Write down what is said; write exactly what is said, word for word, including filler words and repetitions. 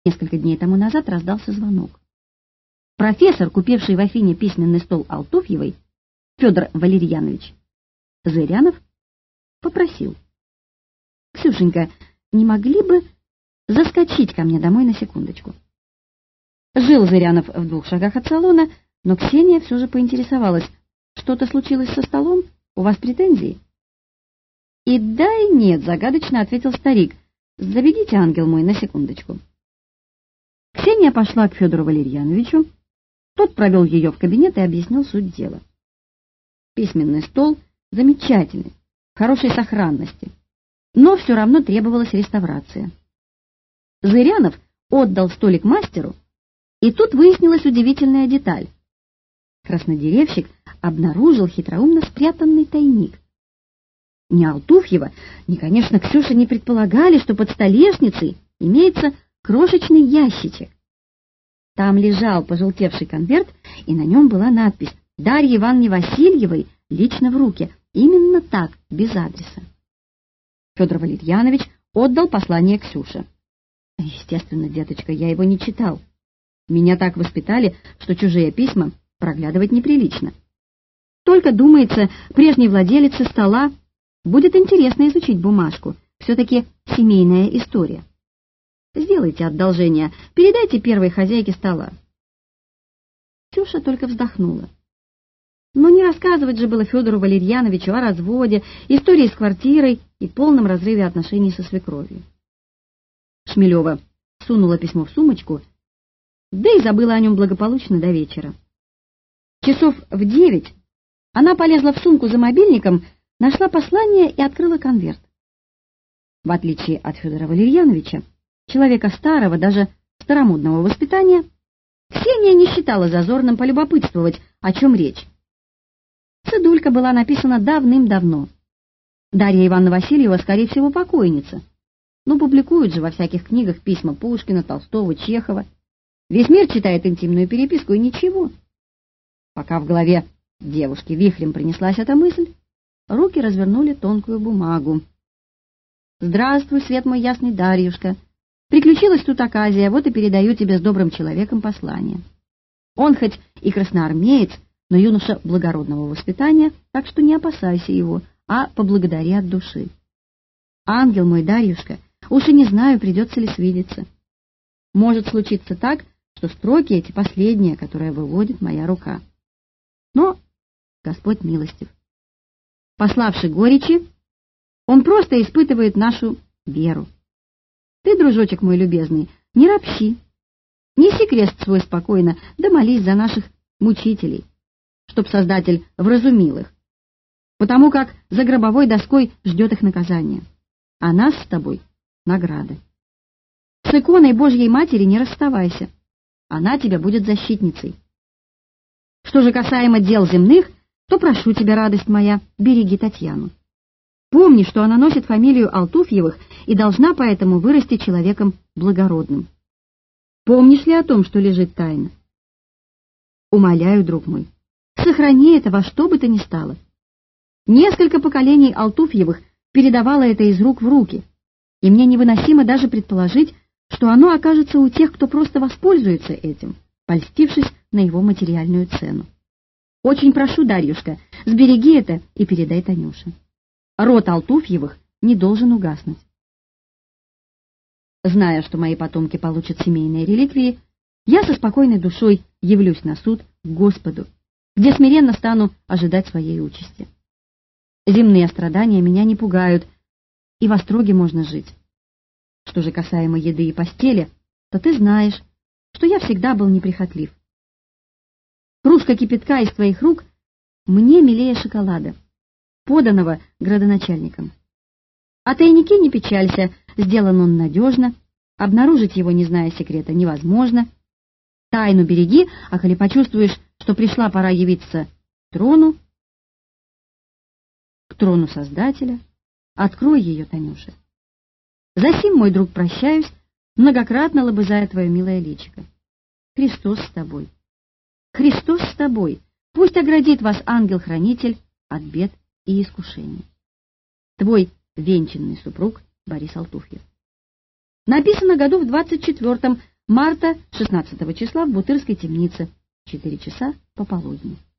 Несколько дней тому назад раздался звонок. Профессор, купивший в Афине письменный стол Алтуфьевой, Федор Валерьянович Зырянов, попросил: «Ксюшенька, не могли бы заскочить ко мне домой на секундочку?» Жил Зырянов в двух шагах от салона, но Ксения все же поинтересовалась: «Что-то случилось со столом? У вас претензии?» «И да, и нет», — загадочно ответил старик. «Заведите, ангел мой, на секундочку». Ксения пошла к Федору Валерьяновичу. Тот провел ее в кабинет и объяснил суть дела. Письменный стол замечательный, в хорошей сохранности, но все равно требовалась реставрация. Зырянов отдал столик мастеру, и тут выяснилась удивительная деталь. Краснодеревщик обнаружил хитроумно спрятанный тайник. Ни Алтуфьева, ни, конечно, Ксюша не предполагали, что под столешницей имеется крошечный ящичек. Там лежал пожелтевший конверт, и на нем была надпись «Дарье Ивановне Васильевой лично в руки». Именно так, без адреса. Федор Валерьянович отдал послание Ксюше. Естественно, деточка, я его не читал. Меня так воспитали, что чужие письма проглядывать неприлично. Только, думается, прежней владелице стола будет интересно изучить бумажку. Все-таки семейная история. Сделайте одолжение, передайте первой хозяйке стола. Ксюша только вздохнула. Но не рассказывать же было Федору Валерьяновичу о разводе, истории с квартирой и полном разрыве отношений со свекровью. Шмелева сунула письмо в сумочку, да и забыла о нем благополучно до вечера. Часов в девять она полезла в сумку за мобильником, нашла послание и открыла конверт. В отличие от Федора Валерьяновича, человека старого, даже старомодного воспитания, Ксения не считала зазорным полюбопытствовать, о чем речь. Цедулька была написана давным-давно. Дарья Ивановна Васильева, скорее всего, покойница. Но публикуют же во всяких книгах письма Пушкина, Толстого, Чехова. Весь мир читает интимную переписку, и ничего. Пока в голове девушки вихрем принеслась эта мысль, руки развернули тонкую бумагу. «Здравствуй, свет мой ясный, Дарьюшка. Приключилась тут оказия, вот и передаю тебе с добрым человеком послание. Он хоть и красноармеец, но юноша благородного воспитания, так что не опасайся его, а поблагодари от души. Ангел мой, Дарьюшка, уж и не знаю, придется ли свидеться. Может случиться так, что строки эти последние, которые выводит моя рука. Но Господь милостив. Пославши горечи, Он просто испытывает нашу веру. Ты, дружочек мой любезный, не ропщи. Неси крест свой спокойно, да молись за наших мучителей, чтоб Создатель вразумил их, потому как за гробовой доской ждет их наказание, а нас с тобой — награды. С иконой Божьей Матери не расставайся, она тебя будет защитницей. Что же касаемо дел земных, то прошу тебя, радость моя, береги Татьяну. Помни, что она носит фамилию Алтуфьевых и должна поэтому вырасти человеком благородным. Помнишь ли о том, что лежит тайна? Умоляю, друг мой, сохрани это во что бы то ни стало. Несколько поколений Алтуфьевых передавало это из рук в руки, и мне невыносимо даже предположить, что оно окажется у тех, кто просто воспользуется этим, польстившись на его материальную цену. Очень прошу, Дарьюшка, сбереги это и передай Танюше. Род Алтуфьевых не должен угаснуть. Зная, что мои потомки получат семейные реликвии, я со спокойной душой явлюсь на суд к Господу, где смиренно стану ожидать своей участи. Земные страдания меня не пугают, и в остроге можно жить. Что же касаемо еды и постели, то ты знаешь, что я всегда был неприхотлив. Кружка кипятка из твоих рук мне милее шоколада, поданного градоначальником. О тайнике не печалься, сделан он надежно, обнаружить его, не зная секрета, невозможно. Тайну береги, а коли почувствуешь, что пришла пора явиться к трону, к трону Создателя, открой ее, Танюша. Засим, мой друг, прощаюсь, многократно лобызая твое милое личико. Христос с тобой. Христос с тобой. Пусть оградит вас ангел-хранитель от бед и искушений. Твой венчанный супруг Борис Алтуфьев. Написано году в двадцать четвертом, марта шестнадцатого числа в Бутырской темнице, четыре часа пополудни.